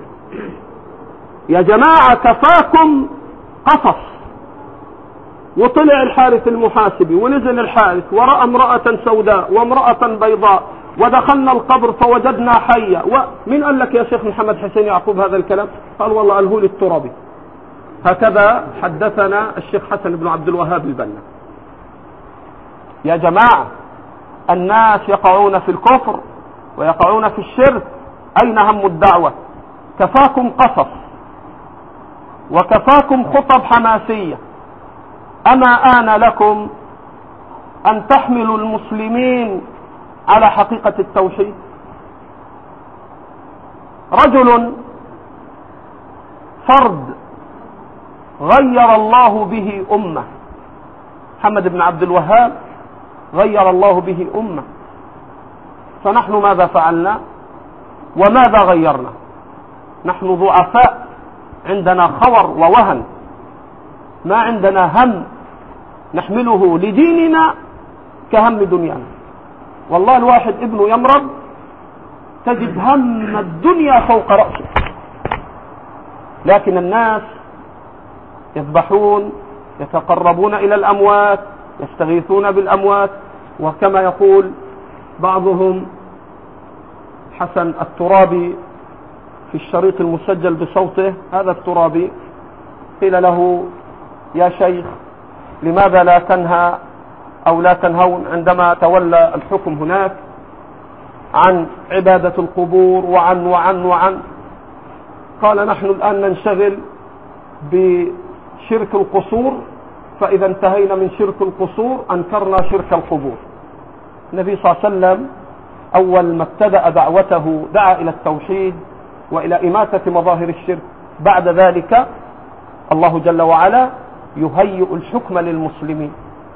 يا جماعة كفاكم قصص. وطلع الحارث المحاسبي ونزل الحارث ورأى امرأة سوداء وامرأة بيضاء، ودخلنا القبر فوجدنا حية. ومن قال لك يا شيخ محمد حسين يعقوب هذا الكلام؟ قال والله قاله لي الترابي. هكذا حدثنا الشيخ حسن بن عبد الوهاب البنا. يا جماعة الناس يقعون في الكفر ويقعون في الشرك، أين هم الدعوة؟ كفاكم قصص وكفاكم خطب حماسية. أما آن لكم أن تحملوا المسلمين على حقيقة التوحيد؟ رجل فرد غير الله به أمة، محمد بن عبد الوهاب غير الله به أمة، فنحن ماذا فعلنا وماذا غيرنا؟ نحن ضعفاء، عندنا خور ووهن، ما عندنا هم نحمله لديننا كهم دنيانا. والله الواحد ابنه يمرض تجد هم الدنيا فوق رأسه، لكن الناس يذبحون، يتقربون إلى الأموات، يستغيثون بالأموات. وكما يقول بعضهم حسن الترابي في الشريط المسجل بصوته، هذا الترابي قيل له يا شيخ لماذا لا تنهى أو لا تنهون عندما تولى الحكم هناك عن عبادة القبور وعن وعن وعن؟ قال نحن الآن ننشغل بشرك القصور، فإذا انتهينا من شرك القصور أنكرنا شرك القبور. النبي صلى الله عليه وسلم أول ما ابتدأ دعوته دعا إلى التوحيد وإلى إماتة مظاهر الشرك. بعد ذلك الله جل وعلا يهيئ الحكم للمسلمين.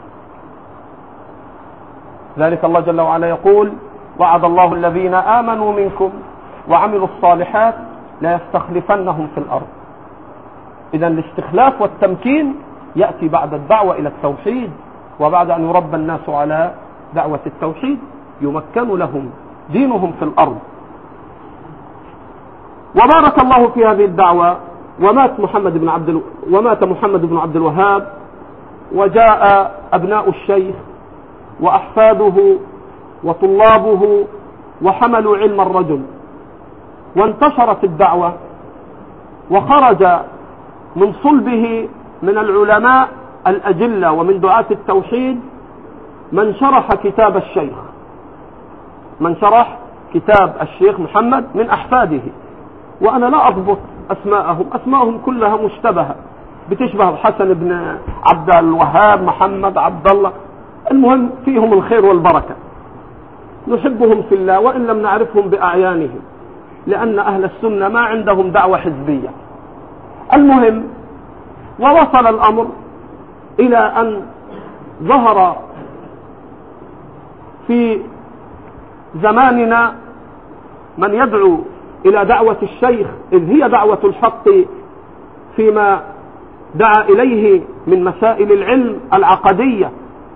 ذلك الله جل وعلا يقول وعد الله الذين آمنوا منكم وعملوا الصالحات لا يستخلفنهم في الأرض. إذن الاستخلاف والتمكين يأتي بعد الدعوة إلى التوحيد، وبعد أن يربى الناس على دعوة التوحيد يمكن لهم دينهم في الأرض. وبارك الله في هذه الدعوة، ومات محمد بن عبد ومات محمد بن عبد الوهاب، وجاء أبناء الشيخ وأحفاده وطلابه وحملوا علم الرجل، وانتشرت الدعوة، وخرج من صلبه من العلماء الأجلة ومن دعاة التوحيد من شرح كتاب الشيخ، من شرح كتاب الشيخ محمد من أحفاده. وأنا لا أضبط أسماءهم، أسماءهم كلها مشتبهة، بتشبه حسن بن عبد الوهاب، محمد، عبد الله. المهم فيهم الخير والبركة، نحبهم في الله وإن لم نعرفهم بأعيانهم، لأن أهل السنة ما عندهم دعوة حزبية. المهم ووصل الأمر إلى أن ظهر في زماننا من يدعو إلى دعوة الشيخ، إذ هي دعوة الحق فيما دعا إليه من مسائل العلم العقدية.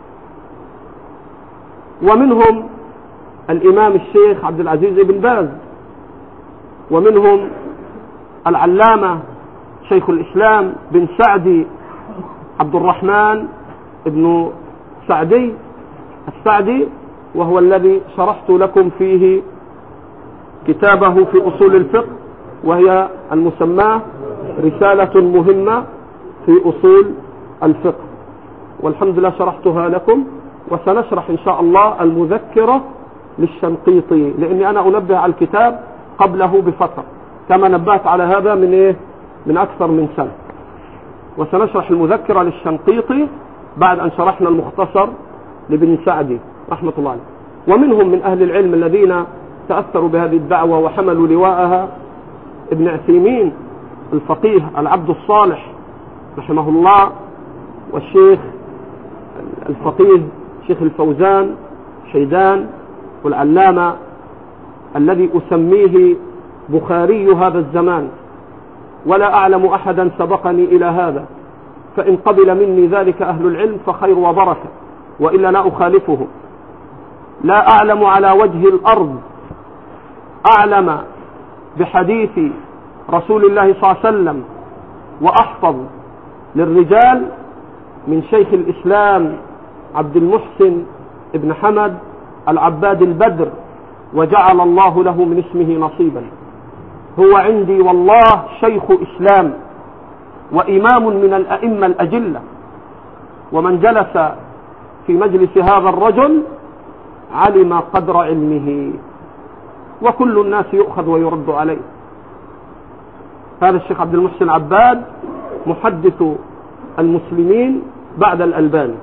ومنهم الإمام الشيخ عبد العزيز بن باز، ومنهم العلامة شيخ الإسلام بن سعدي عبد الرحمن بن سعدي السعدي، وهو الذي شرحت لكم فيه كتابه في أصول الفقه، وهي المسماة رسالة مهمة في أصول الفقه، والحمد لله شرحتها لكم. وسنشرح إن شاء الله المذكرة للشنقيطي، لأني أنا أنبه على الكتاب قبله بفترة، كما نبهت على هذا من إيه؟ من أكثر من سنة. وسنشرح المذكرة للشنقيطي بعد أن شرحنا المختصر لابن سعدي رحمة الله عليه. ومنهم من أهل العلم الذين تأثروا بهذه الدعوة وحملوا لواءها ابن عثيمين الفقيه العبد الصالح رحمه الله، والشيخ الفقيه شيخ الفوزان شيدان، والعلامة الذي أسميه بخاري هذا الزمان، ولا أعلم أحدا سبقني إلى هذا، فإن قبل مني ذلك أهل العلم فخير وبركة، وإلا لا أخالفه. لا أعلم على وجه الأرض أعلم بحديث رسول الله صلى الله عليه وسلم وأحفظ للرجال من شيخ الإسلام عبد المحسن ابن حمد العباد البدر، وجعل الله له من اسمه نصيبا. هو عندي والله شيخ إسلام وإمام من الأئمة الأجلة، ومن جلس في مجلس هذا الرجل علم قدر علمه، وكل الناس يؤخذ ويرد عليه. هذا الشيخ عبد المحسن عباد محدث المسلمين بعد الألباني.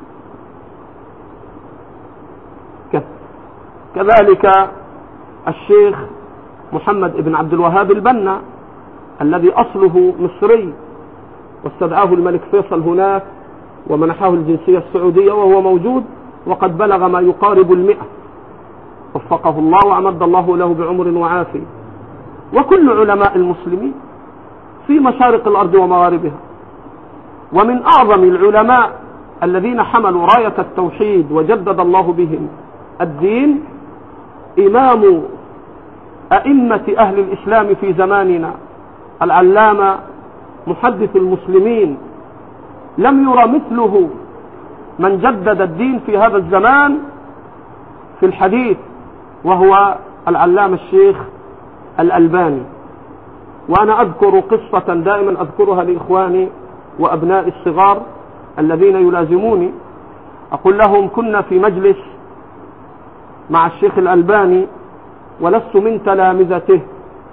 كذلك الشيخ محمد بن عبد الوهاب البنا الذي أصله مصري، واستدعاه الملك فيصل هناك ومنحه الجنسية السعودية، وهو موجود وقد بلغ ما يقارب المئة، وفقه الله وأمد الله له بعمر وعافية. وكل علماء المسلمين في مشارق الأرض ومغاربها. ومن أعظم العلماء الذين حملوا راية التوحيد وجدد الله بهم الدين إمام أئمة أهل الإسلام في زماننا العلامة محدث المسلمين، لم يرى مثله من جدد الدين في هذا الزمان في الحديث، وهو العلامة الشيخ الألباني. وأنا أذكر قصة دائما أذكرها لإخواني وأبناء الصغار الذين يلازموني، أقول لهم كنا في مجلس مع الشيخ الألباني ولست من تلامذته،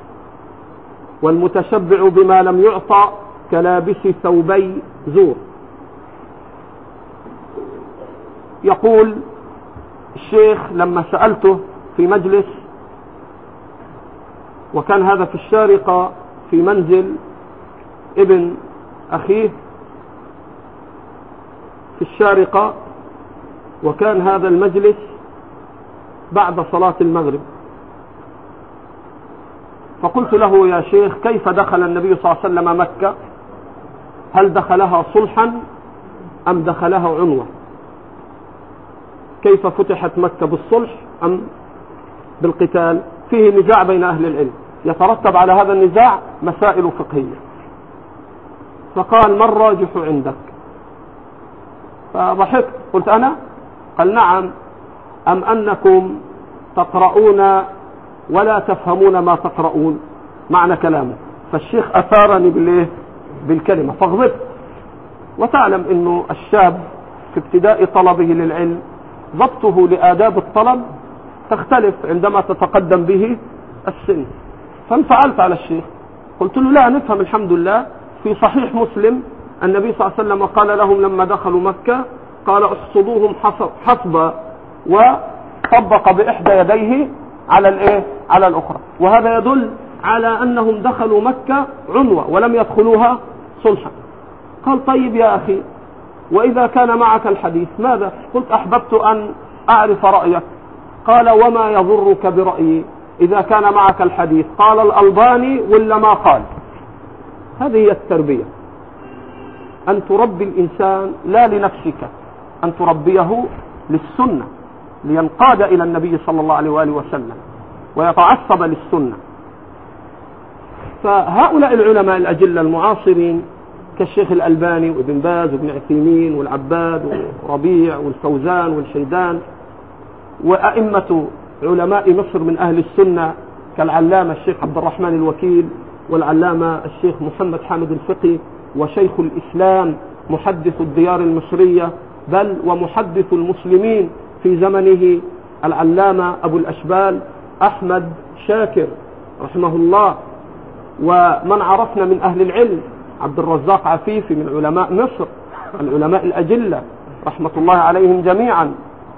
والمتشبع بما لم يعطى كلابس ثوبي زور. يقول الشيخ لما سألته في مجلس، وكان هذا في الشارقة في منزل ابن أخيه في الشارقة، وكان هذا المجلس بعد صلاة المغرب، فقلت له يا شيخ كيف دخل النبي صلى الله عليه وسلم مكة؟ هل دخلها صلحا أم دخلها عنوة؟ كيف فتحت مكة، بالصلح أم بالقتال؟ فيه نزاع بين أهل العلم، يترتب على هذا النزاع مسائل فقهية. فقال ما الراجح عندك؟ فضحكت قلت أنا؟ قال نعم، أم أنكم تقرؤون ولا تفهمون ما تقرؤون؟ معنى كلامه. فالشيخ أثارني بالإيه؟ بالكلمة، فغضبت. وتعلم أنه الشاب في ابتداء طلبه للعلم ضبطه لآداب الطلب تختلف عندما تتقدم به السن. فانفعلت على الشيخ، قلت له لا نفهم الحمد لله، في صحيح مسلم النبي صلى الله عليه وسلم قال لهم لما دخلوا مكة قال احصدوهم حصبا، وطبق بإحدى يديه على الايه على الأخرى، وهذا يدل على أنهم دخلوا مكة عنوة ولم يدخلوها صلحا. قال طيب يا أخي وإذا كان معك الحديث ماذا؟ قلت أحببت أن أعرف رأيك. قال وما يضرك برأيي إذا كان معك الحديث؟ قال الألباني ولا ما قال. هذه هي التربية، أن تربي الإنسان لا لنفسك، أن تربيه للسنة، لينقاد إلى النبي صلى الله عليه وآله وسلم ويتعصب للسنة. فهؤلاء العلماء الأجلة المعاصرين كالشيخ الألباني وابن باز وابن عثيمين والعباد وربيع والفوزان والشيدان، وأئمة علماء مصر من أهل السنة كالعلامة الشيخ عبد الرحمن الوكيل والعلامة الشيخ محمد حامد الفقي وشيخ الإسلام محدث الديار المصرية بل ومحدث المسلمين في زمنه العلامة أبو الأشبال أحمد شاكر رحمه الله، ومن عرفنا من أهل العلم عبد الرزاق عفيفي من علماء مصر العلماء الأجلة رحمة الله عليهم جميعا،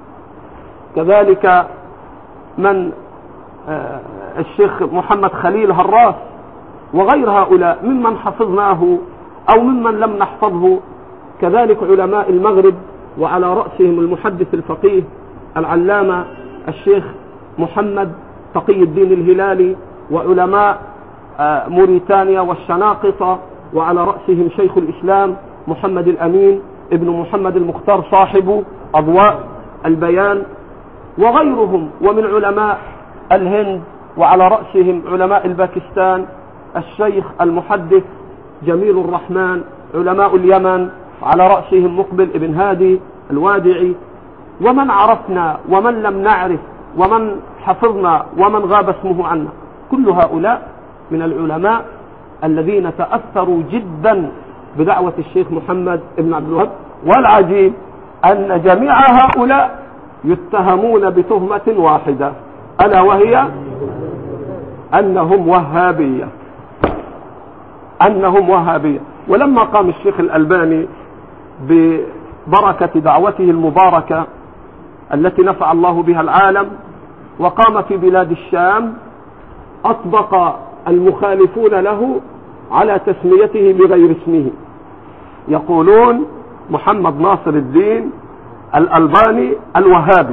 كذلك من آه الشيخ محمد خليل هراس وغير هؤلاء ممن حفظناه أو ممن لم نحفظه، كذلك علماء المغرب وعلى رأسهم المحدث الفقيه العلامة الشيخ محمد تقي الدين الهلالي، وعلماء آه موريتانيا والشناقطة وعلى رأسهم شيخ الإسلام محمد الأمين ابن محمد المختار صاحب أضواء البيان، وغيرهم ومن علماء الهند وعلى رأسهم علماء الباكستان الشيخ المحدث جميل الرحمن، علماء اليمن على رأسهم مقبل ابن هادي الوادعي، ومن عرفنا ومن لم نعرف ومن حفظنا ومن غاب اسمه عنا، كل هؤلاء من العلماء الذين تأثروا جدا بدعوة الشيخ محمد بن عبد الوهاب. والعجيب أن جميع هؤلاء يتهمون بتهمة واحدة ألا وهي أنهم وهابية أنهم وهابية. ولما قام الشيخ الألباني ببركة دعوته المباركة التي نفع الله بها العالم وقام في بلاد الشام، أطبق المخالفون له على تسميته بغير اسمه، يقولون محمد ناصر الدين الألباني الوهابي.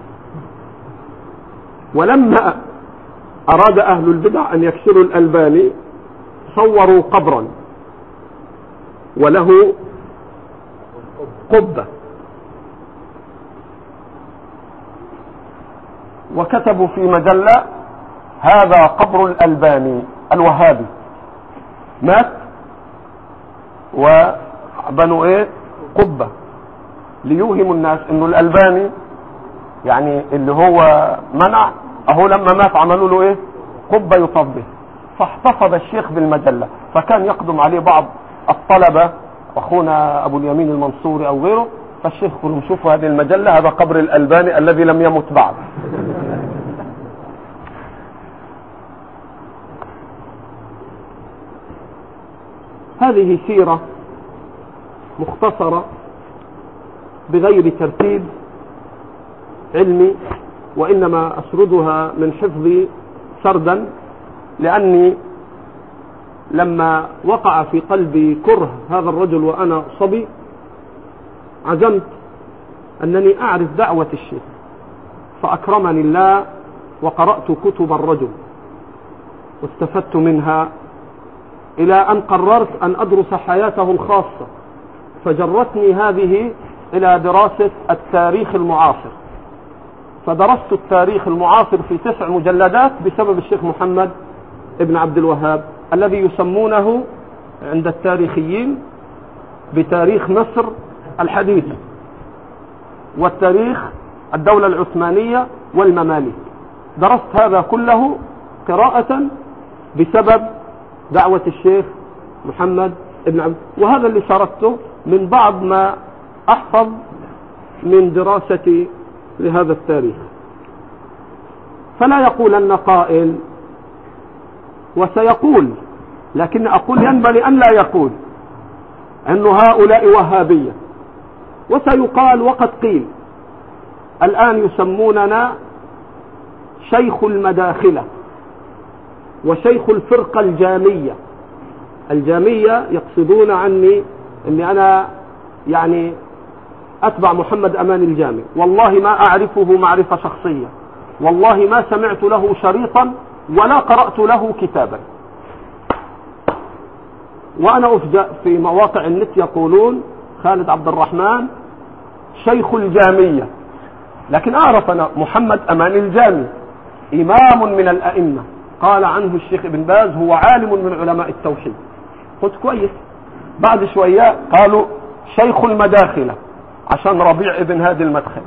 ولما أراد أهل البدع أن يكسروا الألباني صوروا قبرا وله قبة وكتبوا في مجلة هذا قبر الألباني الوهابي، مات وبنوا ايه قبة ليوهموا الناس انه الألباني يعني اللي هو منع، اهو لما مات عملوا له ايه قبة يطب به. فاحتفظ الشيخ بالمجلة، فكان يقدم عليه بعض الطلبة اخونا ابو اليمين المنصوري او غيره، فالشيخ يقول لهم شوفوا هذه المجلة هذا قبر الألباني الذي لم يمت بعد. هذه سيرة مختصرة بغير ترتيب علمي، وإنما أسردها من حفظي سردا، لأني لما وقع في قلبي كره هذا الرجل وأنا صبي عزمت أنني أعرف دعوة الشيخ، فأكرمني الله وقرأت كتب الرجل واستفدت منها إلى أن قررت أن أدرس حياته الخاصة، فجرتني هذه إلى دراسة التاريخ المعاصر، فدرست التاريخ المعاصر في تسع مجلدات بسبب الشيخ محمد ابن عبد الوهاب الذي يسمونه عند التاريخيين بتاريخ مصر الحديث والتاريخ الدولة العثمانية والمماليك. درست هذا كله قراءة بسبب دعوة الشيخ محمد ابن عبد، وهذا اللي شاركته من بعض ما أحفظ من دراستي لهذا التاريخ. فلا يقولن قائل، وسيقول، لكن أقول ينبغي أن لا يقول أن هؤلاء وهابية، وسيقال وقد قيل الآن يسموننا شيخ المداخلة وشيخ الفرقة الجامية. الجامية يقصدون عني أني أنا يعني أتبع محمد أمان الجامي، والله ما أعرفه معرفة شخصية، والله ما سمعت له شريطا ولا قرأت له كتابا. وأنا أفجأ في مواقع النت يقولون خالد عبد الرحمن شيخ الجامية، لكن أعرف أنا محمد أمان الجامي إمام من الأئمة، قال عنه الشيخ ابن باز هو عالم من علماء التوحيد. قلت كويس. بعد شوية قالوا شيخ المداخلة عشان ربيع ابن هادي المدخل.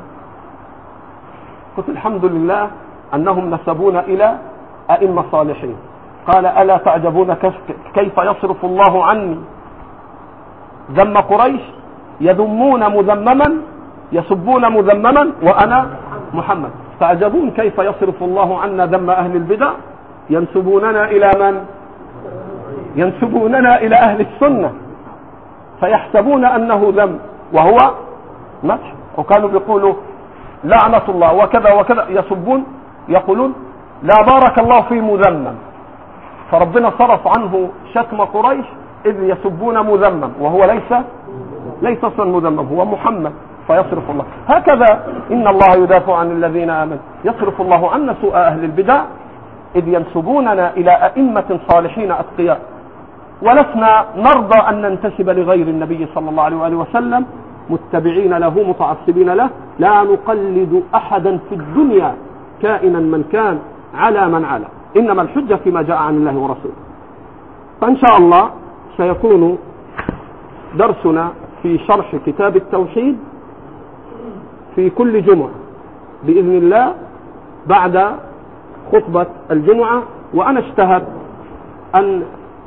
قلت الحمد لله أنهم نسبونا إلى أئمة صالحين. قال ألا تعجبون كيف يصرف الله عني ذم قريش، يذمون مذمما يسبون مذمما وأنا محمد، تعجبون كيف يصرف الله عنا ذم أهل البدع، ينسبوننا إلى من؟ ينسبوننا إلى أهل السنة، فيحسبون أنه ذم وهو مدح. وكانوا بيقولوا لعنة الله وكذا وكذا، يسبون يقولون لا بارك الله في مذمم، فربنا صرف عنه شتم قريش إذ يسبون مذمم وهو ليس ليس اصلا مذمم، هو محمد، فيصرف الله. هكذا إن الله يدافع عن الذين آمنوا، يصرف الله عنا سوء أهل البدع إذ ينسبوننا إلى أئمة صالحين أتقياء، ولسنا نرضى أن ننتسب لغير النبي صلى الله عليه وآله وسلم، متبعين له متعصبين له، لا نقلد أحدا في الدنيا كائنا من كان على من على، إنما الحجة فيما جاء عن الله ورسوله. فإن شاء الله سيكون درسنا في شرح كتاب التوحيد في كل جمعة بإذن الله بعد خطبة الجمعة. وأنا اشتهت أن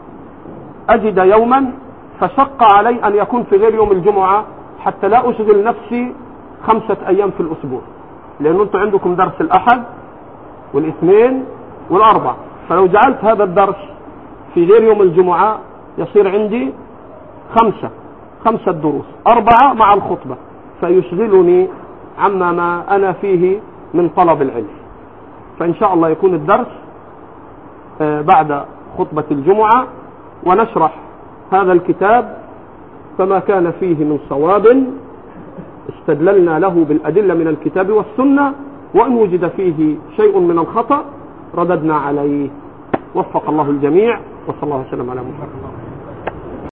أجد يوما فشق علي أن يكون في غير يوم الجمعة حتى لا أشغل نفسي خمسة أيام في الأسبوع، لأن أنتم عندكم درس الأحد والاثنين والأربع، فلو جعلت هذا الدرس في غير يوم الجمعة يصير عندي خمسة خمسة دروس، أربعة مع الخطبة، فيشغلني عما ما أنا فيه من طلب العلم. فإن شاء الله يكون الدرس بعد خطبة الجمعة، ونشرح هذا الكتاب فما كان فيه من صواب استدللنا له بالأدلة من الكتاب والسنة، وإن وجد فيه شيء من الخطأ رددنا عليه. وفق الله الجميع، وصلى الله وسلم على محمد.